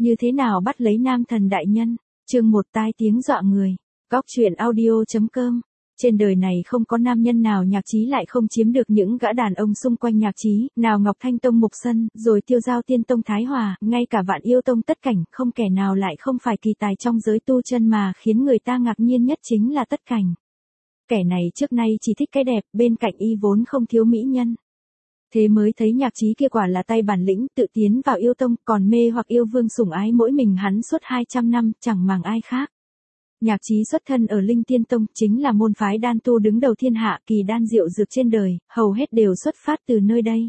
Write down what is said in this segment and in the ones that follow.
Như thế nào bắt lấy nam thần đại nhân? Chương 1 tai tiếng dọa người. Góc truyện audio.com. Trên đời này không có nam nhân nào Nhạc Chí lại không chiếm được những gã đàn ông xung quanh Nhạc Chí, nào Ngọc Thanh Tông Mục Sân, rồi Tiêu Giao Tiên Tông Thái Hòa, ngay cả Vạn Yêu Tông Tất Cảnh, không kẻ nào lại không phải kỳ tài trong giới tu chân mà khiến người ta ngạc nhiên nhất chính là Tất Cảnh. Kẻ này trước nay chỉ thích cái đẹp, bên cạnh y vốn không thiếu mỹ nhân. Thế mới thấy Nhạc Chí kia quả là tay bản lĩnh, tự tiến vào yêu tông, còn mê hoặc yêu vương sủng ái mỗi mình hắn suốt 200 năm, chẳng màng ai khác. Nhạc Chí xuất thân ở Linh Tiên Tông, chính là môn phái đan tu đứng đầu thiên hạ, kỳ đan diệu dược trên đời, hầu hết đều xuất phát từ nơi đây.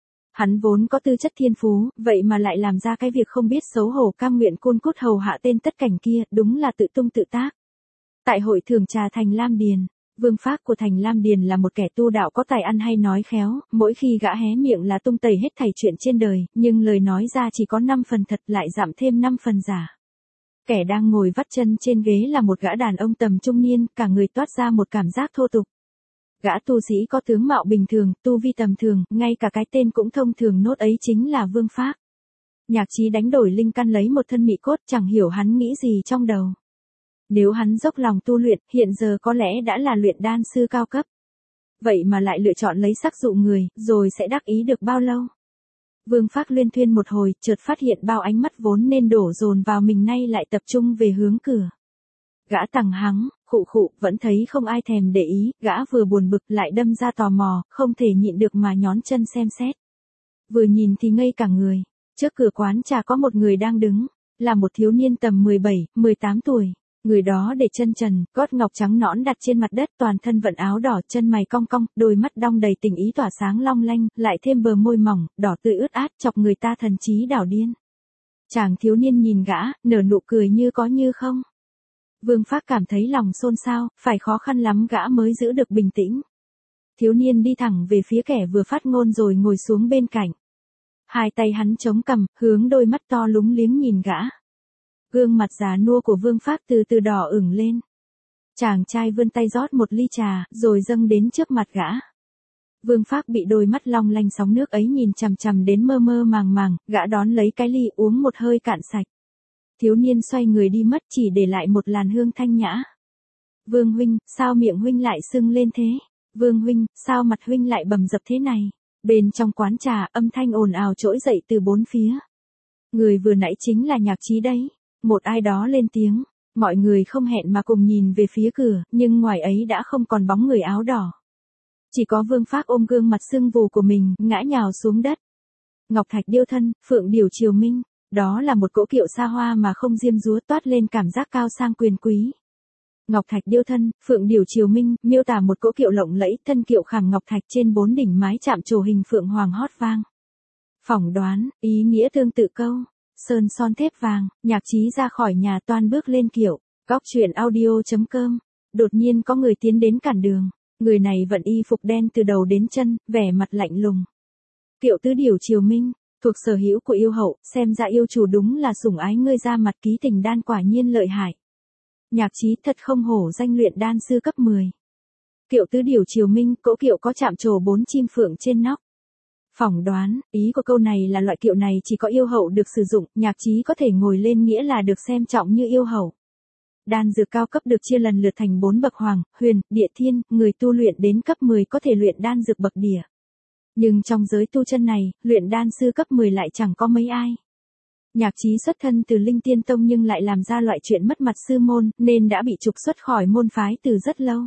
Hắn vốn có tư chất thiên phú, vậy mà lại làm ra cái việc không biết xấu hổ cam nguyện côn cút hầu hạ tên Tất Cảnh kia, đúng là tự tung tự tác. Tại hội thưởng trà Thành Lam Điền, Vương Phác của Thành Lam Điền là một kẻ tu đạo có tài ăn hay nói khéo, mỗi khi gã hé miệng là tung tẩy hết thảy chuyện trên đời, nhưng lời nói ra chỉ có 5 phần thật lại giảm thêm 5 phần giả. Kẻ đang ngồi vắt chân trên ghế là một gã đàn ông tầm trung niên, cả người toát ra một cảm giác thô tục. Gã tu sĩ có tướng mạo bình thường, tu vi tầm thường, ngay cả cái tên cũng thông thường nốt ấy chính là Vương Phác. Nhạc Chí đánh đổi linh căn lấy một thân mị cốt, chẳng hiểu hắn nghĩ gì trong đầu. Nếu hắn dốc lòng tu luyện, hiện giờ có lẽ đã là luyện đan sư cao cấp. Vậy mà lại lựa chọn lấy sắc dụ người, rồi sẽ đắc ý được bao lâu? Vương Phác luyên thuyên một hồi, chợt phát hiện bao ánh mắt vốn nên đổ dồn vào mình nay lại tập trung về hướng cửa. Gã tằng hắng, khụ khụ, vẫn thấy không ai thèm để ý, gã vừa buồn bực lại đâm ra tò mò, không thể nhịn được mà nhón chân xem xét. Vừa nhìn thì ngây cả người, trước cửa quán trà có một người đang đứng, là một thiếu niên tầm 17, 18 tuổi. Người đó để chân trần, gót ngọc trắng nõn đặt trên mặt đất, toàn thân vận áo đỏ, chân mày cong cong, đôi mắt đong đầy tình ý tỏa sáng long lanh, lại thêm bờ môi mỏng, đỏ tươi ướt át, chọc người ta thần trí đảo điên. Chàng thiếu niên nhìn gã, nở nụ cười như có như không. Vương Phác cảm thấy lòng xôn xao, phải khó khăn lắm gã mới giữ được bình tĩnh. Thiếu niên đi thẳng về phía kẻ vừa phát ngôn rồi ngồi xuống bên cạnh. Hai tay hắn chống cằm, hướng đôi mắt to lúng liếng nhìn gã. Gương mặt già nua của Vương Phác từ từ đỏ ửng lên. Chàng trai vươn tay rót một ly trà, rồi dâng đến trước mặt gã. Vương Phác bị đôi mắt long lanh sóng nước ấy nhìn chằm chằm đến mơ mơ màng màng, gã đón lấy cái ly uống một hơi cạn sạch. Thiếu niên xoay người đi mất, chỉ để lại một làn hương thanh nhã. Vương huynh, sao miệng huynh lại sưng lên thế? Vương huynh, sao mặt huynh lại bầm dập thế này? Bên trong quán trà, âm thanh ồn ào trỗi dậy từ bốn phía. Người vừa nãy chính là Nhạc Chí đấy. Một ai đó lên tiếng, mọi người không hẹn mà cùng nhìn về phía cửa, nhưng ngoài ấy đã không còn bóng người áo đỏ. Chỉ có Vương Phác ôm gương mặt sưng vù của mình, ngã nhào xuống đất. Ngọc thạch điêu thân, phượng điểu triều minh, đó là một cỗ kiệu xa hoa mà không diêm dúa, toát lên cảm giác cao sang quyền quý. Ngọc thạch điêu thân, phượng điểu triều minh, miêu tả một cỗ kiệu lộng lẫy, thân kiệu khảm ngọc thạch trên 4 đỉnh mái chạm trổ hình phượng hoàng hót vang. Phỏng đoán, ý nghĩa tương tự câu sơn son thép vàng. Nhạc Chí ra khỏi nhà toan bước lên kiệu. Góc truyện audio.com. Đột nhiên có người tiến đến cản đường. Người này vận y phục đen từ đầu đến chân, vẻ mặt lạnh lùng. Kiệu tứ điểu triều minh, thuộc sở hữu của yêu hậu, xem ra yêu chủ đúng là sủng ái ngươi, ra mặt ký tình đan quả nhiên lợi hại. Nhạc Chí thật không hổ danh luyện đan sư cấp 10. Kiệu tứ điểu triều minh, cỗ kiệu có chạm trổ 4 chim phượng trên nóc. Phỏng đoán, ý của câu này là loại kiệu này chỉ có yêu hậu được sử dụng, Nhạc Chí có thể ngồi lên nghĩa là được xem trọng như yêu hậu. Đan dược cao cấp được chia lần lượt thành 4 bậc hoàng, huyền, địa thiên, người tu luyện đến cấp 10 có thể luyện đan dược bậc địa. Nhưng trong giới tu chân này, luyện đan sư cấp 10 lại chẳng có mấy ai. Nhạc Chí xuất thân từ Linh Tiên Tông nhưng lại làm ra loại chuyện mất mặt sư môn, nên đã bị trục xuất khỏi môn phái từ rất lâu.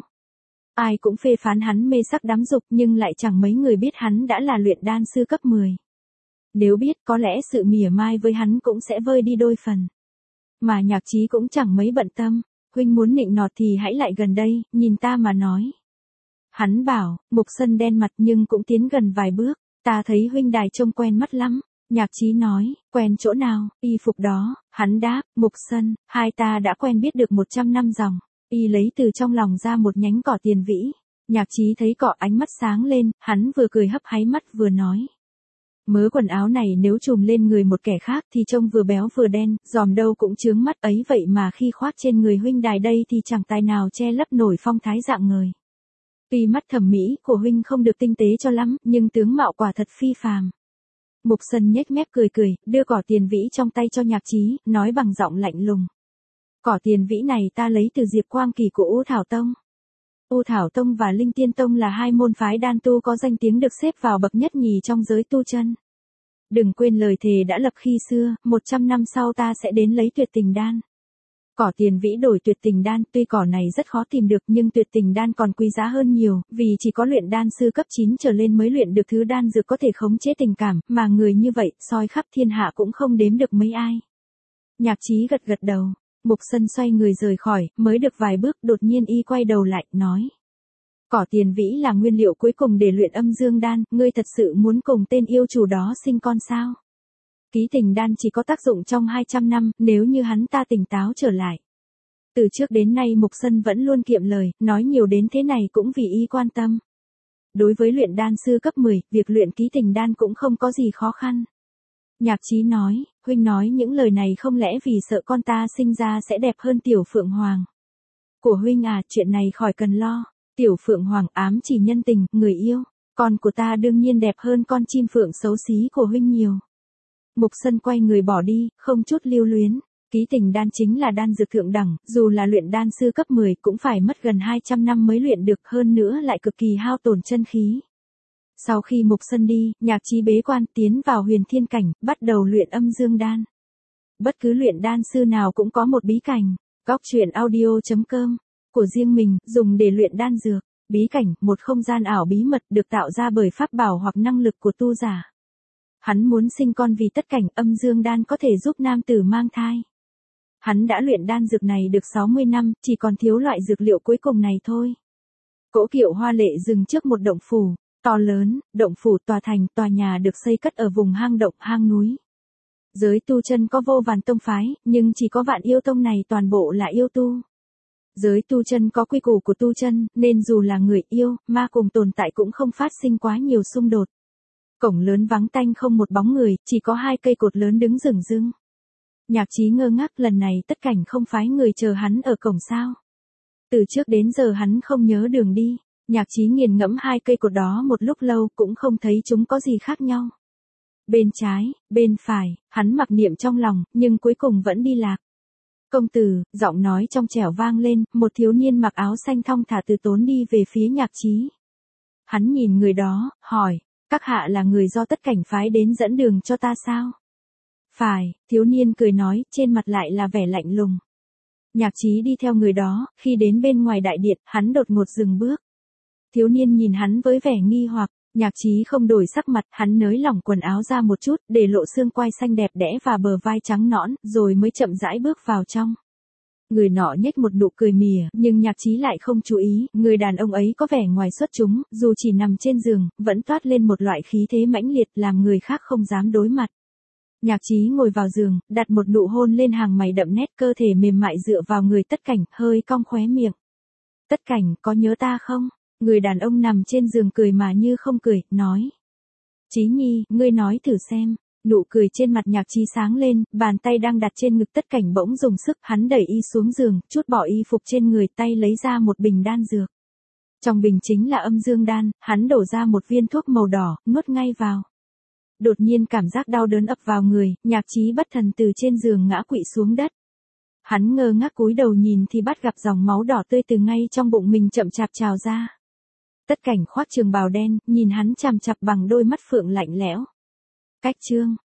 Ai cũng phê phán hắn mê sắc đắm dục, nhưng lại chẳng mấy người biết hắn đã là luyện đan sư cấp 10. Nếu biết, có lẽ sự mỉa mai với hắn cũng sẽ vơi đi đôi phần. Mà Nhạc Chí cũng chẳng mấy bận tâm. Huynh muốn nịnh nọt thì hãy lại gần đây, nhìn ta mà nói. Hắn bảo. Mục Sân đen mặt nhưng cũng tiến gần vài bước. Ta thấy huynh đài trông quen mắt lắm. Nhạc Chí nói, quen chỗ nào? Y phục đó. Hắn đáp, Mục Sân, hai ta đã quen biết được 100 năm dòng. Y lấy từ trong lòng ra một nhánh cỏ tiền vĩ. Nhạc Chí thấy cỏ, ánh mắt sáng lên, hắn vừa cười hấp háy mắt vừa nói. Mớ quần áo này nếu trùm lên người một kẻ khác thì trông vừa béo vừa đen, dòm đâu cũng chướng mắt ấy, vậy mà khi khoác trên người huynh đài đây thì chẳng tài nào che lấp nổi phong thái dạng người. Tuy mắt thẩm mỹ của huynh không được tinh tế cho lắm, nhưng tướng mạo quả thật phi phàm. Mục Sân nhếch mép cười cười, đưa cỏ tiền vĩ trong tay cho Nhạc Chí, nói bằng giọng lạnh lùng. Cỏ tiền vĩ này ta lấy từ Diệp Quang Kỳ của U Thảo Tông. U Thảo Tông và Linh Tiên Tông là hai môn phái đan tu có danh tiếng được xếp vào bậc nhất nhì trong giới tu chân. Đừng quên lời thề đã lập khi xưa, 100 năm sau ta sẽ đến lấy tuyệt tình đan. Cỏ tiền vĩ đổi tuyệt tình đan, tuy cỏ này rất khó tìm được nhưng tuyệt tình đan còn quý giá hơn nhiều, vì chỉ có luyện đan sư cấp 9 trở lên mới luyện được thứ đan dược có thể khống chế tình cảm, mà người như vậy, soi khắp thiên hạ cũng không đếm được mấy ai. Nhạc Chí gật gật đầu, Mục Sân xoay người rời khỏi, mới được vài bước, đột nhiên y quay đầu lại, nói. Cỏ tiền vĩ là nguyên liệu cuối cùng để luyện âm dương đan, ngươi thật sự muốn cùng tên yêu chủ đó sinh con sao? Ký tình đan chỉ có tác dụng trong 200 năm, nếu như hắn ta tỉnh táo trở lại. Từ trước đến nay Mục Sân vẫn luôn kiệm lời, nói nhiều đến thế này cũng vì y quan tâm. Đối với luyện đan sư cấp 10, việc luyện ký tình đan cũng không có gì khó khăn. Nhạc Chí nói, huynh nói những lời này không lẽ vì sợ con ta sinh ra sẽ đẹp hơn Tiểu Phượng Hoàng. Của huynh à, chuyện này khỏi cần lo, Tiểu Phượng Hoàng ám chỉ nhân tình, người yêu, con của ta đương nhiên đẹp hơn con chim phượng xấu xí của huynh nhiều. Mục Sân quay người bỏ đi, không chút lưu luyến. Ký tình đan chính là đan dược thượng đẳng, dù là luyện đan sư cấp 10 cũng phải mất gần 200 năm mới luyện được, hơn nữa lại cực kỳ hao tổn chân khí. Sau khi Mục Sân đi, Nhạc Chí bế quan tiến vào huyền thiên cảnh, bắt đầu luyện âm dương đan. Bất cứ luyện đan sư nào cũng có một bí cảnh. Goctruyện.audio.com của riêng mình, dùng để luyện đan dược. Bí cảnh, một không gian ảo bí mật được tạo ra bởi pháp bảo hoặc năng lực của tu giả. Hắn muốn sinh con vì tất cảnh âm dương đan có thể giúp nam tử mang thai. Hắn đã luyện đan dược này được 60 năm, chỉ còn thiếu loại dược liệu cuối cùng này thôi. Cỗ kiệu hoa lệ dừng trước một động phủ, to lớn, động phủ tòa thành, tòa nhà được xây cất ở vùng hang động, hang núi. Giới tu chân có vô vàn tông phái, nhưng chỉ có Vạn Yêu Tông này toàn bộ là yêu tu. Giới tu chân có quy củ của tu chân, nên dù là người yêu, ma cùng tồn tại cũng không phát sinh quá nhiều xung đột. Cổng lớn vắng tanh không một bóng người, chỉ có hai cây cột lớn đứng rừng rưng. Nhạc Chí ngơ ngác, lần này tất cảnh không phái người chờ hắn ở cổng sao. Từ trước đến giờ hắn không nhớ đường đi, Nhạc Chí nghiền ngẫm hai cây cột đó một lúc lâu cũng không thấy chúng có gì khác nhau. Bên trái, bên phải, hắn mặc niệm trong lòng, nhưng cuối cùng vẫn đi lạc. Công tử, giọng nói trong trẻo vang lên, một thiếu niên mặc áo xanh thong thả từ tốn đi về phía Nhạc Chí. Hắn nhìn người đó, hỏi, các hạ là người do tất cảnh phái đến dẫn đường cho ta sao? Phải, thiếu niên cười nói, trên mặt lại là vẻ lạnh lùng. Nhạc Chí đi theo người đó, khi đến bên ngoài đại điện, hắn đột ngột dừng bước. Thiếu niên nhìn hắn với vẻ nghi hoặc, Nhạc Chí không đổi sắc mặt, hắn nới lỏng quần áo ra một chút, để lộ xương quai xanh đẹp đẽ và bờ vai trắng nõn, rồi mới chậm rãi bước vào trong. Người nọ nhếch một nụ cười mỉa, nhưng Nhạc Chí lại không chú ý, người đàn ông ấy có vẻ ngoài xuất chúng, dù chỉ nằm trên giường, vẫn toát lên một loại khí thế mãnh liệt làm người khác không dám đối mặt. Nhạc Chí ngồi vào giường, đặt một nụ hôn lên hàng mày đậm nét, cơ thể mềm mại dựa vào người tất cảnh, hơi cong khóe miệng. Tất cảnh, có nhớ ta không? Người đàn ông nằm trên giường cười mà như không cười, nói. Chí Nhi, ngươi nói thử xem. Nụ cười trên mặt Nhạc Chí sáng lên, bàn tay đang đặt trên ngực tất cảnh bỗng dùng sức, hắn đẩy y xuống giường, trút bỏ y phục trên người, tay lấy ra một bình đan dược. Trong bình chính là âm dương đan, hắn đổ ra một viên thuốc màu đỏ, nuốt ngay vào. Đột nhiên cảm giác đau đớn ập vào người, Nhạc Chí bất thần từ trên giường ngã quỵ xuống đất. Hắn ngơ ngác cúi đầu nhìn thì bắt gặp dòng máu đỏ tươi từ ngay trong bụng mình chậm chạp trào ra. Tất cảnh khoác trường bào đen, nhìn hắn chằm chằm bằng đôi mắt phượng lạnh lẽo. Cách chương